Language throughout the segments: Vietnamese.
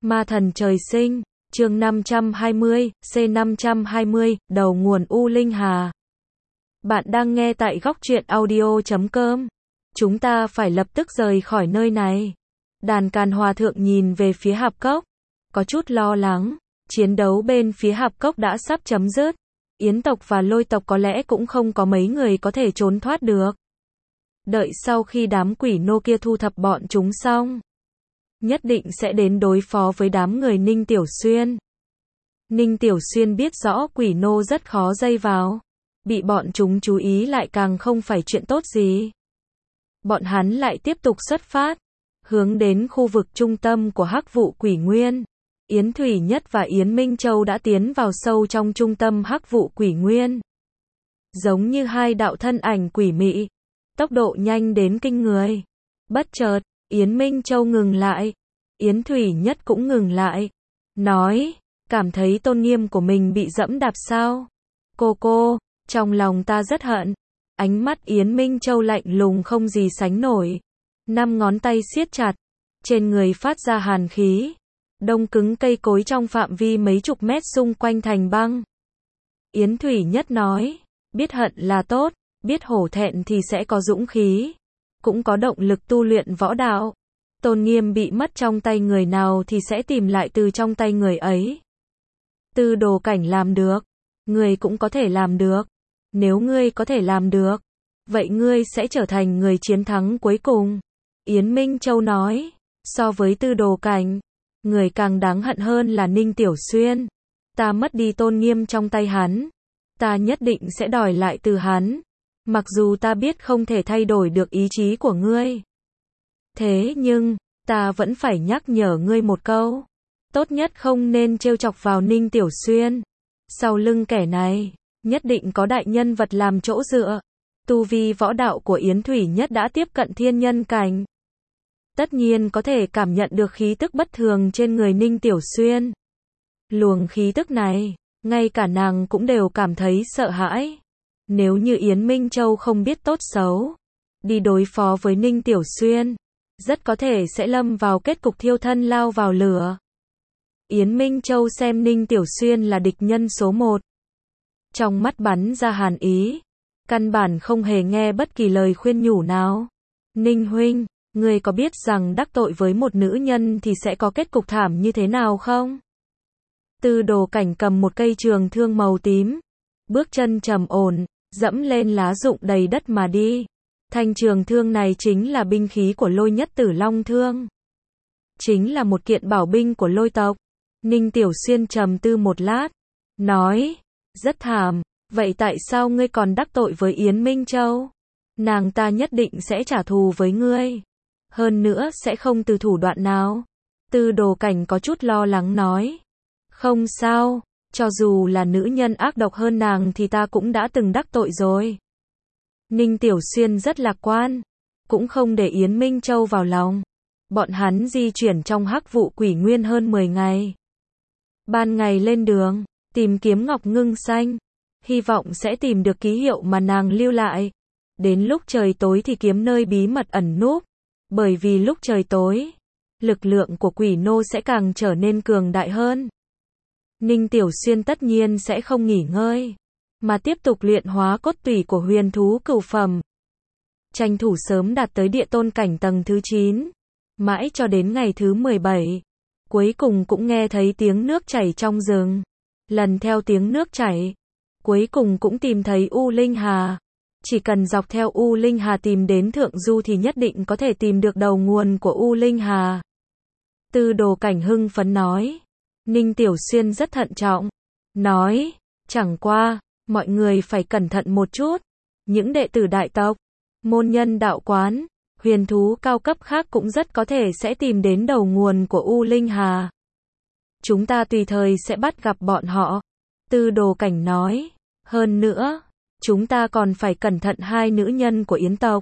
Ma thần trời sinh, chương 520, C520, đầu nguồn U Linh Hà. Bạn đang nghe tại Góc Truyện Audio.com. Chúng ta phải lập tức rời khỏi nơi này. Đàn Càn Hòa Thượng nhìn về phía Hạp Cốc, có chút lo lắng. Chiến đấu bên phía Hạp Cốc đã sắp chấm dứt. Yến tộc và Lôi tộc có lẽ cũng không có mấy người có thể trốn thoát được. Đợi sau khi đám quỷ nô kia thu thập bọn chúng xong, nhất định sẽ đến đối phó với đám người Ninh Tiểu Xuyên. Ninh Tiểu Xuyên biết rõ quỷ nô rất khó dây vào, bị bọn chúng chú ý lại càng không phải chuyện tốt gì. Bọn hắn lại tiếp tục xuất phát, hướng đến khu vực trung tâm của Hắc Vụ Quỷ Nguyên. Yến Thủy Nhất và Yến Minh Châu đã tiến vào sâu trong trung tâm Hắc Vụ Quỷ Nguyên. Giống như hai đạo thân ảnh quỷ mị, tốc độ nhanh đến kinh người. Bất chợt, Yến Minh Châu ngừng lại, Yến Thủy Nhất cũng ngừng lại, nói, cảm thấy tôn nghiêm của mình bị dẫm đạp sao? Cô, trong lòng ta rất hận. Ánh mắt Yến Minh Châu lạnh lùng không gì sánh nổi. 5 ngón tay siết chặt, trên người phát ra hàn khí, đông cứng cây cối trong phạm vi mấy chục mét xung quanh thành băng. Yến Thủy Nhất nói, biết hận là tốt, biết hổ thẹn thì sẽ có dũng khí, cũng có động lực tu luyện võ đạo. Tôn nghiêm bị mất trong tay người nào thì sẽ tìm lại từ trong tay người ấy. Tư Đồ Cảnh làm được, ngươi cũng có thể làm được. Nếu ngươi có thể làm được, vậy ngươi sẽ trở thành người chiến thắng cuối cùng. Yến Minh Châu nói, so với Tư Đồ Cảnh, người càng đáng hận hơn là Ninh Tiểu Xuyên. Ta mất đi tôn nghiêm trong tay hắn, ta nhất định sẽ đòi lại từ hắn. Mặc dù ta biết không thể thay đổi được ý chí của ngươi, thế nhưng, ta vẫn phải nhắc nhở ngươi một câu. Tốt nhất không nên trêu chọc vào Ninh Tiểu Xuyên. Sau lưng kẻ này, nhất định có đại nhân vật làm chỗ dựa. Tu vi võ đạo của Yến Thủy Nhất đã tiếp cận thiên nhân cảnh. Tất nhiên có thể cảm nhận được khí tức bất thường trên người Ninh Tiểu Xuyên. Luồng khí tức này, ngay cả nàng cũng đều cảm thấy sợ hãi. Nếu như Yến Minh Châu không biết tốt xấu, đi đối phó với Ninh Tiểu Xuyên, rất có thể sẽ lâm vào kết cục thiêu thân lao vào lửa. Yến Minh Châu xem Ninh Tiểu Xuyên là địch nhân số 1. Trong mắt bắn ra hàn ý, căn bản không hề nghe bất kỳ lời khuyên nhủ nào. Ninh huynh, ngươi có biết rằng đắc tội với một nữ nhân thì sẽ có kết cục thảm như thế nào không? Tư Đồ Cảnh cầm một cây trường thương màu tím, bước chân trầm ổn, dẫm lên lá rụng đầy đất mà đi. Thanh trường thương này chính là binh khí của Lôi Nhất Tử Long Thương, chính là một kiện bảo binh của Lôi tộc. Ninh Tiểu Xuyên trầm tư một lát, nói, rất thảm, vậy tại sao ngươi còn đắc tội với Yến Minh Châu? Nàng ta nhất định sẽ trả thù với ngươi, hơn nữa sẽ không từ thủ đoạn nào. Tư Đồ Cảnh có chút lo lắng nói, không sao, cho dù là nữ nhân ác độc hơn nàng thì ta cũng đã từng đắc tội rồi. Ninh Tiểu Xuyên rất lạc quan, cũng không để Yến Minh Châu vào lòng. Bọn hắn di chuyển trong Hắc Vụ Quỷ Nguyên hơn 10 ngày. Ban ngày lên đường, tìm kiếm Ngọc Ngưng Xanh, hy vọng sẽ tìm được ký hiệu mà nàng lưu lại. Đến lúc trời tối thì kiếm nơi bí mật ẩn núp, bởi vì lúc trời tối, lực lượng của quỷ nô sẽ càng trở nên cường đại hơn. Ninh Tiểu Xuyên tất nhiên sẽ không nghỉ ngơi, mà tiếp tục luyện hóa cốt tủy của huyền thú cửu phẩm. Tranh thủ sớm đạt tới địa tôn cảnh tầng thứ 9, mãi cho đến ngày thứ 17. Cuối cùng cũng nghe thấy tiếng nước chảy trong rừng. Lần theo tiếng nước chảy, cuối cùng cũng tìm thấy U Linh Hà. Chỉ cần dọc theo U Linh Hà tìm đến thượng du thì nhất định có thể tìm được đầu nguồn của U Linh Hà. Tư Đồ Cảnh hưng phấn nói. Ninh Tiểu Xuyên rất thận trọng, nói, chẳng qua, mọi người phải cẩn thận một chút. Những đệ tử đại tộc, môn nhân đạo quán, huyền thú cao cấp khác cũng rất có thể sẽ tìm đến đầu nguồn của U Linh Hà. Chúng ta tùy thời sẽ bắt gặp bọn họ. Tư Đồ Cảnh nói, hơn nữa, chúng ta còn phải cẩn thận hai nữ nhân của Yến tộc.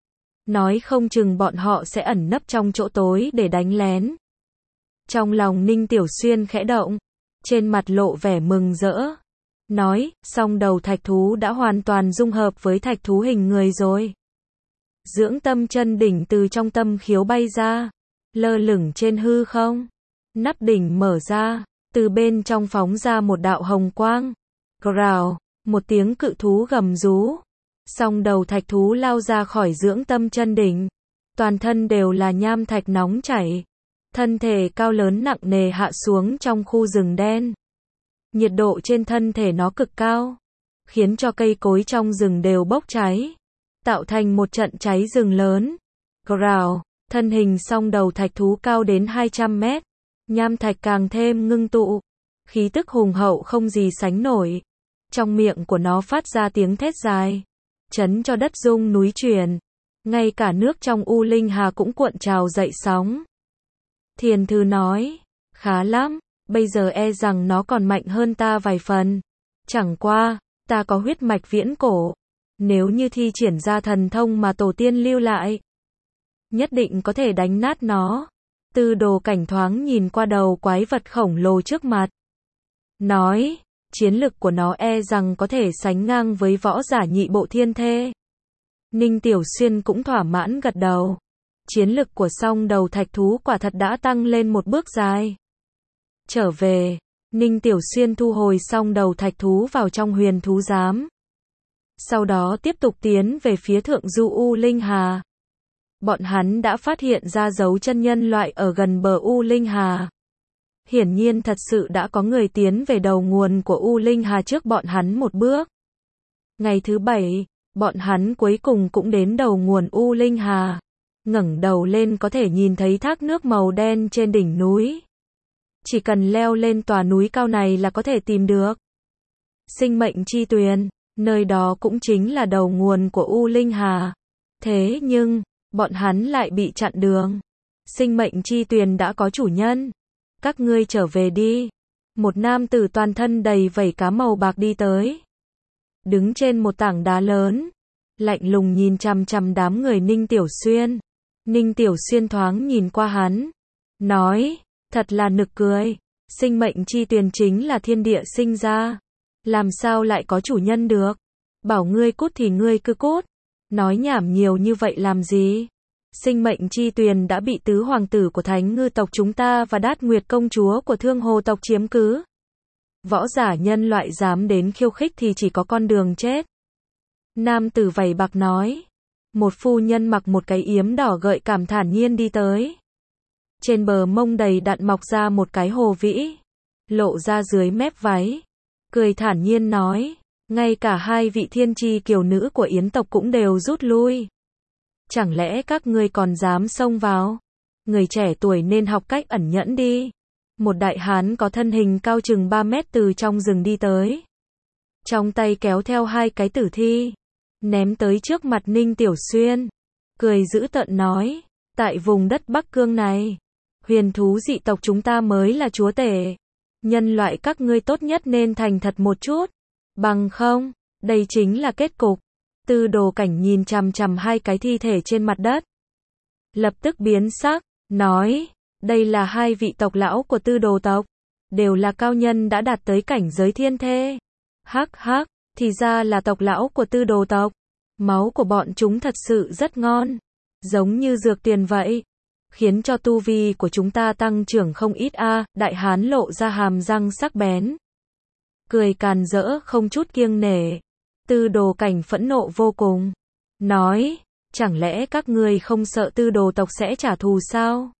Nói không chừng bọn họ sẽ ẩn nấp trong chỗ tối để đánh lén. Trong lòng Ninh Tiểu Xuyên khẽ động, trên mặt lộ vẻ mừng rỡ. Nói, song đầu thạch thú đã hoàn toàn dung hợp với thạch thú hình người rồi. Dưỡng tâm chân đỉnh từ trong tâm khiếu bay ra, lơ lửng trên hư không. Nắp đỉnh mở ra, từ bên trong phóng ra một đạo hồng quang. Grào, một tiếng cự thú gầm rú. Song đầu thạch thú lao ra khỏi dưỡng tâm chân đỉnh. Toàn thân đều là nham thạch nóng chảy. Thân thể cao lớn nặng nề hạ xuống trong khu rừng đen. Nhiệt độ trên thân thể nó cực cao, khiến cho cây cối trong rừng đều bốc cháy, tạo thành một trận cháy rừng lớn. Grào, thân hình song đầu thạch thú cao đến 200 mét. Nham thạch càng thêm ngưng tụ. Khí tức hùng hậu không gì sánh nổi. Trong miệng của nó phát ra tiếng thét dài, chấn cho đất rung núi chuyển. Ngay cả nước trong U Linh Hà cũng cuộn trào dậy sóng. Thiền Thư nói, khá lắm, bây giờ e rằng nó còn mạnh hơn ta vài phần. Chẳng qua, ta có huyết mạch viễn cổ. Nếu như thi triển ra thần thông mà tổ tiên lưu lại, nhất định có thể đánh nát nó. Tư Đồ Cảnh thoáng nhìn qua đầu quái vật khổng lồ trước mặt. Nói, chiến lực của nó e rằng có thể sánh ngang với võ giả nhị bộ thiên thê. Ninh Tiểu Xuyên cũng thỏa mãn gật đầu. Chiến lực của song đầu thạch thú quả thật đã tăng lên một bước dài. Trở về, Ninh Tiểu Xuyên thu hồi song đầu thạch thú vào trong huyền thú giám. Sau đó tiếp tục tiến về phía thượng du U Linh Hà. Bọn hắn đã phát hiện ra dấu chân nhân loại ở gần bờ U Linh Hà. Hiển nhiên thật sự đã có người tiến về đầu nguồn của U Linh Hà trước bọn hắn một bước. Ngày thứ 7, bọn hắn cuối cùng cũng đến đầu nguồn U Linh Hà. Ngẩng đầu lên có thể nhìn thấy thác nước màu đen trên đỉnh núi. Chỉ cần leo lên tòa núi cao này là có thể tìm được Sinh Mệnh Chi Tuyền, nơi đó cũng chính là đầu nguồn của U Linh Hà. Thế nhưng, bọn hắn lại bị chặn đường. Sinh Mệnh Chi Tuyền đã có chủ nhân. Các ngươi trở về đi. Một nam tử toàn thân đầy vảy cá màu bạc đi tới. Đứng trên một tảng đá lớn, lạnh lùng nhìn chằm chằm đám người Ninh Tiểu Xuyên. Ninh Tiểu Xuyên thoáng nhìn qua hắn, nói, thật là nực cười. Sinh Mệnh Chi Tuyền chính là thiên địa sinh ra, làm sao lại có chủ nhân được? Bảo ngươi cút thì ngươi cứ cút. Nói nhảm nhiều như vậy làm gì? Sinh Mệnh Chi Tuyền đã bị tứ hoàng tử của Thánh Ngư tộc chúng ta và Đát Nguyệt công chúa của Thương Hồ tộc chiếm cứ. Võ giả nhân loại dám đến khiêu khích thì chỉ có con đường chết. Nam tử vảy bạc nói. Một phu nhân mặc một cái yếm đỏ gợi cảm thản nhiên đi tới. Trên bờ mông đầy đặn mọc ra một cái hồ vĩ, lộ ra dưới mép váy. Cười thản nhiên nói, ngay cả hai vị thiên chi kiều nữ của Yến tộc cũng đều rút lui. Chẳng lẽ các ngươi còn dám xông vào? Người trẻ tuổi nên học cách ẩn nhẫn đi. Một đại hán có thân hình cao chừng 3 mét từ trong rừng đi tới. Trong tay kéo theo hai cái tử thi, ném tới trước mặt Ninh Tiểu Xuyên. Cười dữ tợn nói, tại vùng đất Bắc Cương này, huyền thú dị tộc chúng ta mới là chúa tể. Nhân loại các ngươi tốt nhất nên thành thật một chút. Bằng không, đây chính là kết cục. Tư Đồ Cảnh nhìn chằm chằm hai cái thi thể trên mặt đất. Lập tức biến sắc, nói, đây là hai vị tộc lão của Tư Đồ tộc. Đều là cao nhân đã đạt tới cảnh giới thiên thê. Hắc hắc, thì ra là tộc lão của Tư Đồ tộc. Máu của bọn chúng thật sự rất ngon. Giống như dược tiền vậy. Khiến cho tu vi của chúng ta tăng trưởng không ít a. Đại hán lộ ra hàm răng sắc bén. Cười càn rỡ không chút kiêng nể. Tư Đồ Cảnh phẫn nộ vô cùng. Nói, chẳng lẽ các ngươi không sợ Tư Đồ tộc sẽ trả thù sao?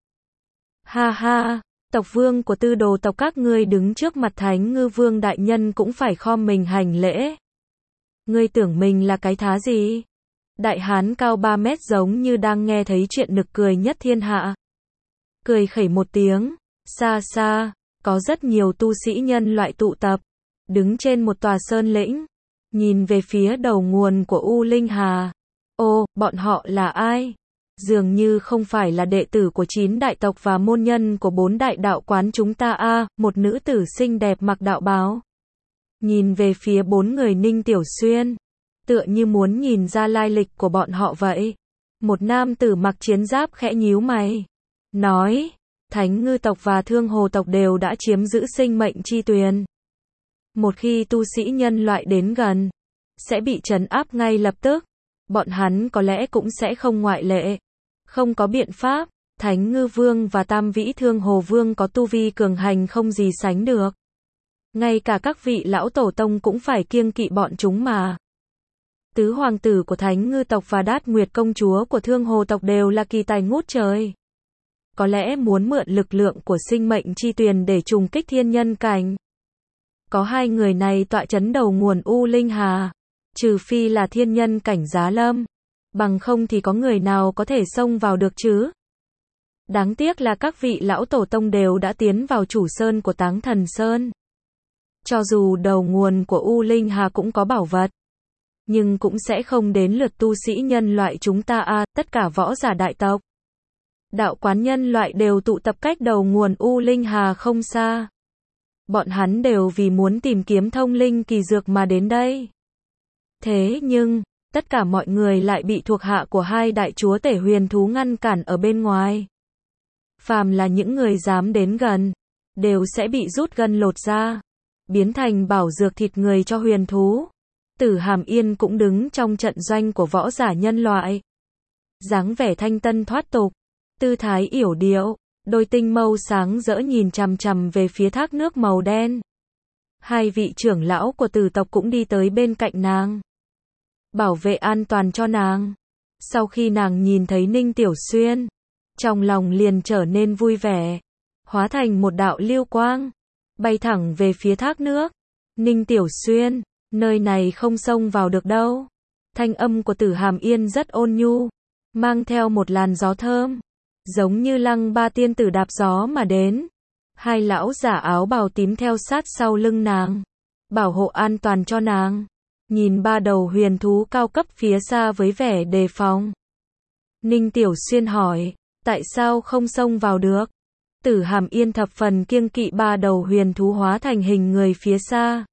Ha ha, tộc vương của Tư Đồ tộc các ngươi đứng trước mặt Thánh Ngư Vương đại nhân cũng phải khom mình hành lễ. Ngươi tưởng mình là cái thá gì? Đại hán cao 3 mét giống như đang nghe thấy chuyện nực cười nhất thiên hạ. Cười khẩy một tiếng, xa xa, có rất nhiều tu sĩ nhân loại tụ tập, đứng trên một tòa sơn lĩnh, nhìn về phía đầu nguồn của U Linh Hà. Ô, bọn họ là ai? Dường như không phải là đệ tử của 9 đại tộc và môn nhân của 4 đại đạo quán chúng ta a. Một nữ tử xinh đẹp mặc đạo bào, nhìn về phía 4 người Ninh Tiểu Xuyên, tựa như muốn nhìn ra lai lịch của bọn họ vậy. Một nam tử mặc chiến giáp khẽ nhíu mày, nói, Thánh Ngư tộc và Thương Hồ tộc đều đã chiếm giữ Sinh Mệnh Chi Tuyền. Một khi tu sĩ nhân loại đến gần, sẽ bị trấn áp ngay lập tức. Bọn hắn có lẽ cũng sẽ không ngoại lệ. Không có biện pháp, Thánh Ngư Vương và Tam Vĩ Thương Hồ Vương có tu vi cường hành không gì sánh được. Ngay cả các vị lão tổ tông cũng phải kiêng kỵ bọn chúng mà. Tứ hoàng tử của Thánh Ngư tộc và Đát Nguyệt công chúa của Thương Hồ tộc đều là kỳ tài ngút trời. Có lẽ muốn mượn lực lượng của sinh mệnh chi tuyền để trùng kích thiên nhân cảnh. Có hai người này tọa chấn đầu nguồn U Linh Hà. Trừ phi là thiên nhân cảnh Giá Lâm. Bằng không thì có người nào có thể xông vào được chứ. Đáng tiếc là các vị lão tổ tông đều đã tiến vào chủ sơn của Táng Thần Sơn. Cho dù đầu nguồn của U Linh Hà cũng có bảo vật, nhưng cũng sẽ không đến lượt tu sĩ nhân loại chúng ta tất cả võ giả đại tộc. Đạo quán nhân loại đều tụ tập cách đầu nguồn U Linh Hà không xa. Bọn hắn đều vì muốn tìm kiếm thông linh kỳ dược mà đến đây. Thế nhưng, tất cả mọi người lại bị thuộc hạ của hai đại chúa tể huyền thú ngăn cản ở bên ngoài. Phàm là những người dám đến gần, đều sẽ bị rút gân lột ra, biến thành bảo dược thịt người cho huyền thú. Tử Hàm Yên cũng đứng trong trận doanh của võ giả nhân loại. Dáng vẻ thanh tân thoát tục, tư thái yểu điệu, đôi tinh mâu sáng rỡ nhìn chằm chằm về phía thác nước màu đen. Hai vị trưởng lão của Tử tộc cũng đi tới bên cạnh nàng, bảo vệ an toàn cho nàng. Sau khi nàng nhìn thấy Ninh Tiểu Xuyên, trong lòng liền trở nên vui vẻ, hóa thành một đạo lưu quang, bay thẳng về phía thác nước. Ninh Tiểu Xuyên, nơi này không xông vào được đâu. Thanh âm của Tử Hàm Yên rất ôn nhu, mang theo một làn gió thơm, giống như Lăng Ba tiên tử đạp gió mà đến. Hai lão giả áo bào tím theo sát sau lưng nàng, bảo hộ an toàn cho nàng. Nhìn ba đầu huyền thú cao cấp phía xa với vẻ đề phòng, Ninh Tiểu Xuyên hỏi, tại sao không xông vào được? Tử Hàm Yên thập phần kiêng kỵ ba đầu huyền thú hóa thành hình người phía xa.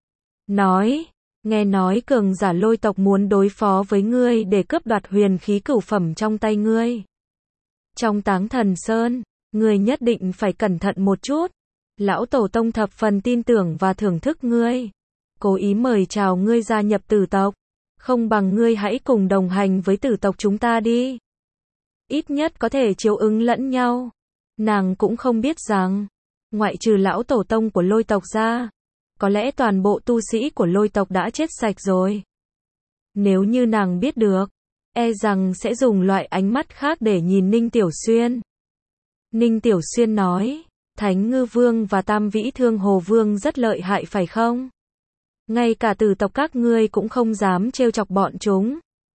Nói, nghe nói cường giả Lôi tộc muốn đối phó với ngươi để cướp đoạt huyền khí cửu phẩm trong tay ngươi. Trong Táng Thần Sơn, ngươi nhất định phải cẩn thận một chút. Lão tổ tông thập phần tin tưởng và thưởng thức ngươi, cố ý mời chào ngươi gia nhập Tử tộc. Không bằng ngươi hãy cùng đồng hành với Tử tộc chúng ta đi. Ít nhất có thể chiếu ứng lẫn nhau. Nàng cũng không biết rằng, ngoại trừ lão tổ tông của Lôi tộc ra, có lẽ toàn bộ tu sĩ của Lôi tộc đã chết sạch rồi. Nếu như nàng biết được, e rằng sẽ dùng loại ánh mắt khác để nhìn Ninh Tiểu Xuyên. Ninh Tiểu Xuyên nói, Thánh Ngư Vương và Tam Vĩ Thương Hồ Vương rất lợi hại phải không? Ngay cả Tử tộc các ngươi cũng không dám trêu chọc bọn chúng.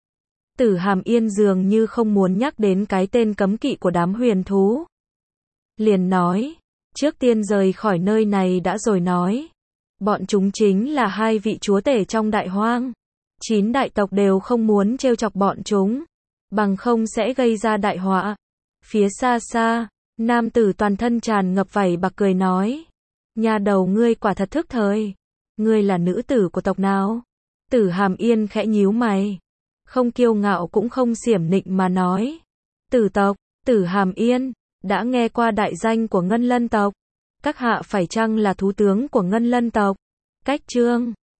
Tử Hàm Yên dường như không muốn nhắc đến cái tên cấm kỵ của đám huyền thú. Liền nói, trước tiên rời khỏi nơi này đã rồi nói. Bọn chúng chính là hai vị chúa tể trong đại hoang. 9 đại tộc đều không muốn trêu chọc bọn chúng, bằng không sẽ gây ra đại họa. Phía xa xa, nam tử toàn thân tràn ngập vảy bạc cười nói, nhà đầu ngươi quả thật thức thời. Ngươi là nữ tử của tộc nào? Tử Hàm Yên khẽ nhíu mày, không kiêu ngạo cũng không xiểm nịnh mà nói, Tử tộc. Tử Hàm Yên đã nghe qua đại danh của Ngân Lân tộc. Các hạ phải chăng là thú tướng của Ngân Lân tộc? Cách chương